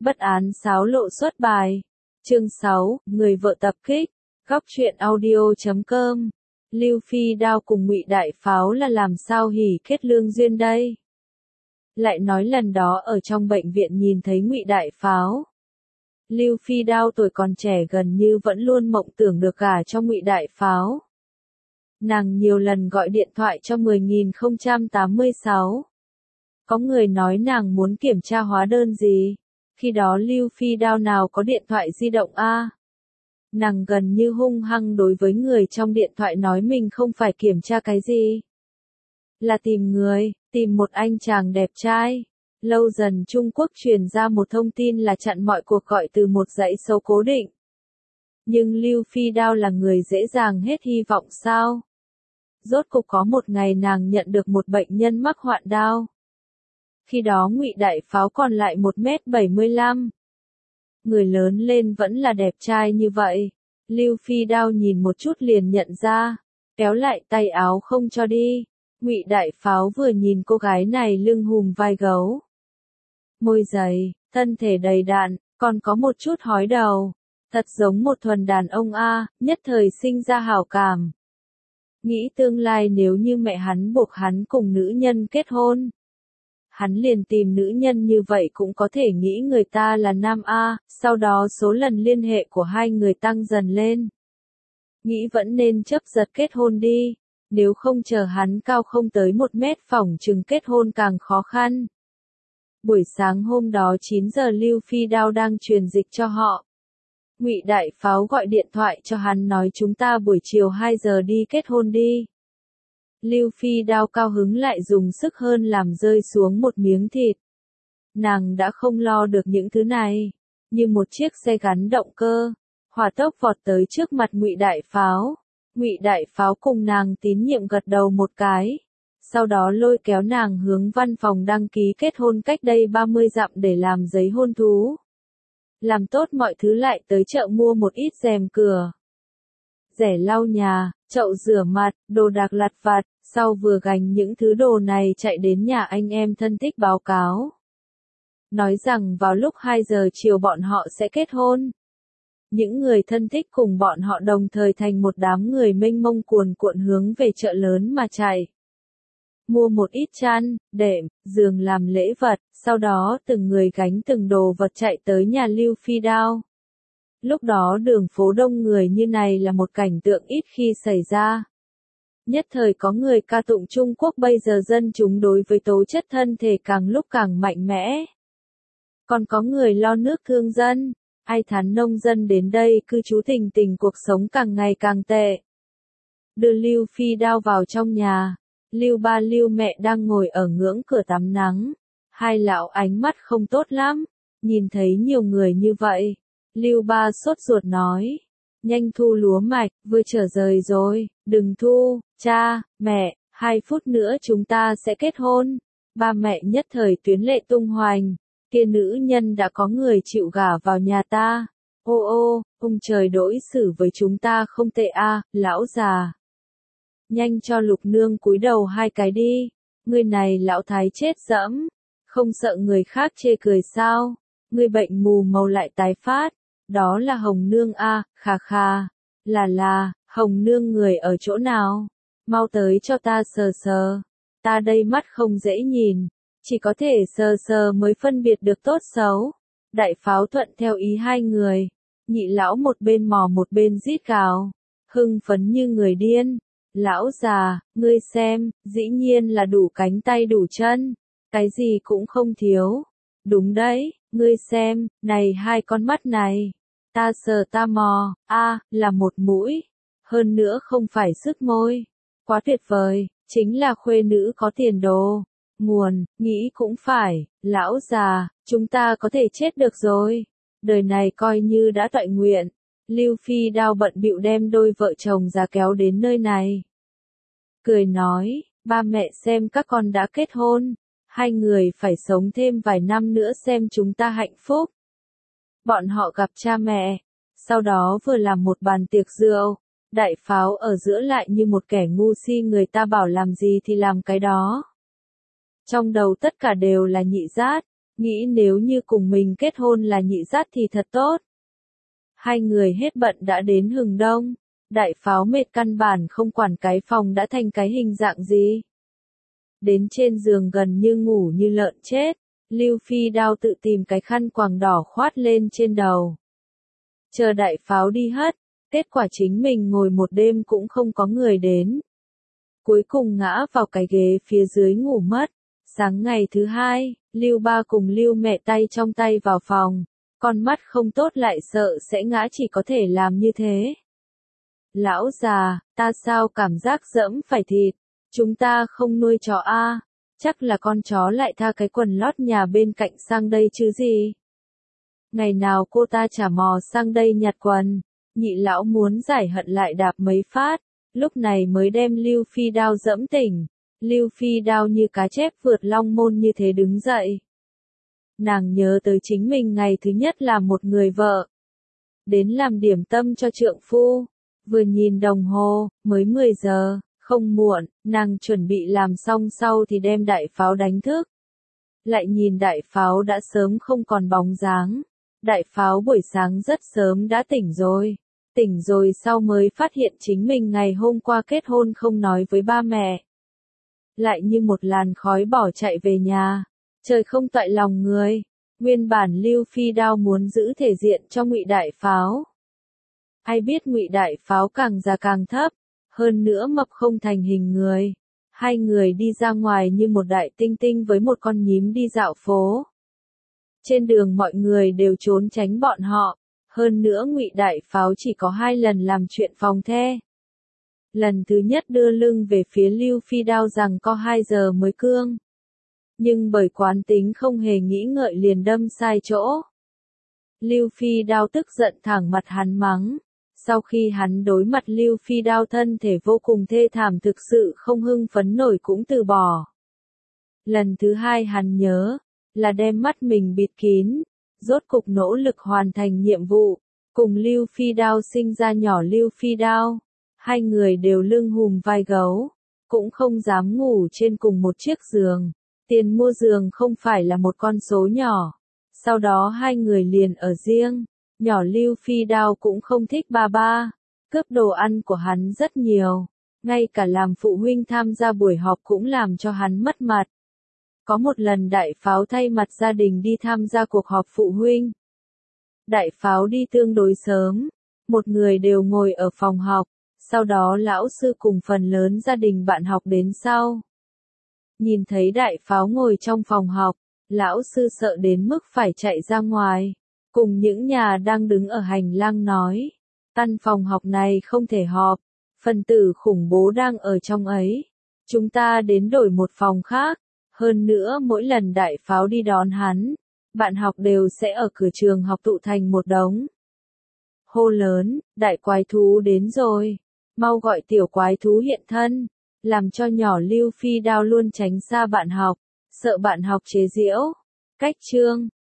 Bất án xáo lộ xuất bài. Chương 6, người vợ tập kích. Góc truyện audio.com. Lưu Phi Đao cùng Ngụy Đại Pháo là làm sao hỉ kết lương duyên đây? Lại nói lần đó ở trong bệnh viện nhìn thấy Ngụy Đại Pháo. Lưu Phi Đao tuổi còn trẻ gần như vẫn luôn mộng tưởng được gả cho Ngụy Đại Pháo. Nàng nhiều lần gọi điện thoại cho 10.086. Có người nói nàng muốn kiểm tra hóa đơn gì. Khi đó Lưu Phi Đao nào có điện thoại di động a? Nàng gần như hung hăng đối với người trong điện thoại nói mình không phải kiểm tra cái gì. Là tìm người, tìm một anh chàng đẹp trai. Lâu dần Trung Quốc truyền ra một thông tin là chặn mọi cuộc gọi từ một dãy số cố định. Nhưng Lưu Phi Đao là người dễ dàng hết hy vọng sao? Rốt cục có một ngày nàng nhận được một bệnh nhân mắc hoạn đau. Khi đó Ngụy Đại Pháo còn lại 1m75. Người lớn lên vẫn là đẹp trai như vậy. Lưu Phi Đao nhìn một chút liền nhận ra, kéo lại tay áo không cho đi. Ngụy Đại Pháo vừa nhìn cô gái này lưng hùm vai gấu. Môi dày, thân thể đầy đặn, còn có một chút hói đầu. Thật giống một thuần đàn ông a, nhất thời sinh ra hảo cảm. Nghĩ tương lai nếu như mẹ hắn buộc hắn cùng nữ nhân kết hôn. Hắn liền tìm nữ nhân như vậy cũng có thể nghĩ người ta là nam A, sau đó số lần liên hệ của hai người tăng dần lên. Nghĩ vẫn nên chấp giật kết hôn đi, nếu không chờ hắn cao không tới 1 mét phỏng chừng kết hôn càng khó khăn. Buổi sáng hôm đó 9 giờ Lưu Phi Đao đang truyền dịch cho họ. Ngụy Đại Pháo gọi điện thoại cho hắn nói chúng ta buổi chiều 2 giờ đi kết hôn đi. Lưu Phi Đao cao hứng lại dùng sức hơn làm rơi xuống một miếng thịt. Nàng đã không lo được những thứ này, như một chiếc xe gắn động cơ, hỏa tốc vọt tới trước mặt Ngụy Đại Pháo. Ngụy Đại Pháo cùng nàng tín nhiệm gật đầu một cái, sau đó lôi kéo nàng hướng văn phòng đăng ký kết hôn cách đây 30 dặm để làm giấy hôn thú. Làm tốt mọi thứ lại tới chợ mua một ít rèm cửa, rẻ lau nhà, chậu rửa mặt, đồ đạc lặt vặt, sau vừa gánh những thứ đồ này chạy đến nhà anh em thân thích báo cáo. Nói rằng vào lúc 2 giờ chiều bọn họ sẽ kết hôn. Những người thân thích cùng bọn họ đồng thời thành một đám người mênh mông cuồn cuộn hướng về chợ lớn mà chạy. Mua một ít chăn, đệm, giường làm lễ vật, sau đó từng người gánh từng đồ vật chạy tới nhà Lưu Phi Đao. Lúc đó đường phố đông người như này là một cảnh tượng ít khi xảy ra. Nhất thời có người ca tụng Trung Quốc bây giờ dân chúng đối với tố chất thân thể càng lúc càng mạnh mẽ. Còn có người lo nước thương dân, ai thán nông dân đến đây cư trú tình tình cuộc sống càng ngày càng tệ. Đưa Lưu Phi Đao vào trong nhà, Lưu ba Lưu mẹ đang ngồi ở ngưỡng cửa tắm nắng. Hai lão ánh mắt không tốt lắm, nhìn thấy nhiều người như vậy. Lưu ba sốt ruột nói, nhanh thu lúa mạch, vừa trở rời rồi, đừng thu, cha, mẹ, 2 phút nữa chúng ta sẽ kết hôn. Ba mẹ nhất thời tuyến lệ tung hoành, kia nữ nhân đã có người chịu gả vào nhà ta. Ô ô, ông trời đối xử với chúng ta không tệ a, lão già. Nhanh cho Lục nương cúi đầu 2 cái đi, người này lão thái chết dẫm, không sợ người khác chê cười sao, người bệnh mù màu lại tái phát. Đó là Hồng nương a, khà khà. Là, Hồng nương người ở chỗ nào? Mau tới cho ta sờ sờ. Ta đây mắt không dễ nhìn, chỉ có thể sờ sờ mới phân biệt được tốt xấu. Đại Pháo thuận theo ý hai người. Nhị lão một bên mò một bên rít gào, hưng phấn như người điên. Lão già, ngươi xem, dĩ nhiên là đủ cánh tay đủ chân, cái gì cũng không thiếu. Đúng đấy, ngươi xem, này 2 con mắt này. Ta sờ ta mò, là một mũi. Hơn nữa không phải sức môi. Quá tuyệt vời, chính là khuê nữ có tiền đồ. Nguồn, nghĩ cũng phải, lão già, chúng ta có thể chết được rồi. Đời này coi như đã toại nguyện. Lưu Phi Đao bận bịu đem đôi vợ chồng già kéo đến nơi này. Cười nói, ba mẹ xem các con đã kết hôn. 2 người phải sống thêm vài năm nữa xem chúng ta hạnh phúc. Bọn họ gặp cha mẹ, sau đó vừa làm một bàn tiệc rượu. Đại Pháo ở giữa lại như một kẻ ngu si, người ta bảo làm gì thì làm cái đó. Trong đầu tất cả đều là nhị giát, nghĩ nếu như cùng mình kết hôn là Nhị Dắt thì thật tốt. Hai người hết bận đã đến hừng đông, đại pháo mệt căn bản không quản cái phòng đã thành cái hình dạng gì. Đến trên giường gần như ngủ như lợn chết, Lưu Phi Đao tự tìm cái khăn quàng đỏ khoát lên trên đầu. Chờ đại pháo đi hết, kết quả chính mình ngồi một đêm cũng không có người đến. Cuối cùng ngã vào cái ghế phía dưới ngủ mất. Sáng ngày thứ hai, Lưu Ba cùng Lưu Mẹ tay trong tay vào phòng, con mắt không tốt lại sợ sẽ ngã chỉ có thể làm như thế. Lão già, ta sao cảm giác dẫm phải thịt, chúng ta không nuôi chó a, chắc là con chó lại tha cái quần lót nhà bên cạnh sang đây chứ gì. Ngày nào cô ta chả mò sang đây nhặt quần, Nhị lão muốn giải hận lại đạp mấy phát, lúc này mới đem Lưu Phi Đao dẫm tỉnh. Lưu Phi Đao như cá chép vượt long môn như thế đứng dậy. Nàng nhớ tới chính mình ngày thứ nhất là một người vợ. Đến làm điểm tâm cho trượng phu. Vừa nhìn đồng hồ, mới 10 giờ, không muộn, nàng chuẩn bị làm xong sau thì đem đại pháo đánh thức. Lại nhìn đại pháo đã sớm không còn bóng dáng. Đại pháo buổi sáng rất sớm đã tỉnh rồi. Tỉnh rồi sau mới phát hiện chính mình ngày hôm qua kết hôn không nói với ba mẹ. Lại như một làn khói bỏ chạy về nhà. Trời không toại lòng người. Nguyên bản Lưu Phi Đao muốn giữ thể diện cho Ngụy Đại Pháo. Ai biết Ngụy Đại Pháo càng già càng thấp, hơn nữa mập không thành hình người. Hai người đi ra ngoài như một đại tinh tinh với một con nhím đi dạo phố. Trên đường mọi người đều trốn tránh bọn họ, hơn nữa Ngụy Đại Pháo chỉ có 2 lần làm chuyện phòng the. Lần thứ nhất đưa lưng về phía Lưu Phi Đao rằng có 2 giờ mới cương. Nhưng bởi quán tính không hề nghĩ ngợi liền đâm sai chỗ. Lưu Phi Đao tức giận thẳng mặt hắn mắng. Sau khi hắn đối mặt Lưu Phi Đao thân thể vô cùng thê thảm thực sự không hưng phấn nổi cũng từ bỏ. Lần thứ hai hắn nhớ, là đem mắt mình bịt kín, rốt cục nỗ lực hoàn thành nhiệm vụ, cùng Lưu Phi Đao sinh ra nhỏ Lưu Phi Đao. Hai người đều lưng hùm vai gấu, cũng không dám ngủ trên cùng một chiếc giường. Tiền mua giường không phải là một con số nhỏ. Sau đó hai người liền ở riêng. Nhỏ Lưu Phi Đao cũng không thích ba ba. Cướp đồ ăn của hắn rất nhiều. Ngay cả làm phụ huynh tham gia buổi họp cũng làm cho hắn mất mặt. Có một lần Đại Pháo thay mặt gia đình đi tham gia cuộc họp phụ huynh. Đại Pháo đi tương đối sớm. Một người đều ngồi ở phòng học. Sau đó lão sư cùng phần lớn gia đình bạn học đến sau. Nhìn thấy Đại Pháo ngồi trong phòng học, lão sư sợ đến mức phải chạy ra ngoài, cùng những nhà đang đứng ở hành lang nói, căn phòng học này không thể họp, phần tử khủng bố đang ở trong ấy, chúng ta đến đổi một phòng khác, hơn nữa mỗi lần Đại Pháo đi đón hắn, bạn học đều sẽ ở cửa trường học tụ thành một đống. Hô lớn, đại quái thú đến rồi, mau gọi tiểu quái thú hiện thân. Làm cho nhỏ Lưu Phi Đao luôn tránh xa bạn học, sợ bạn học chế giễu. Cách chương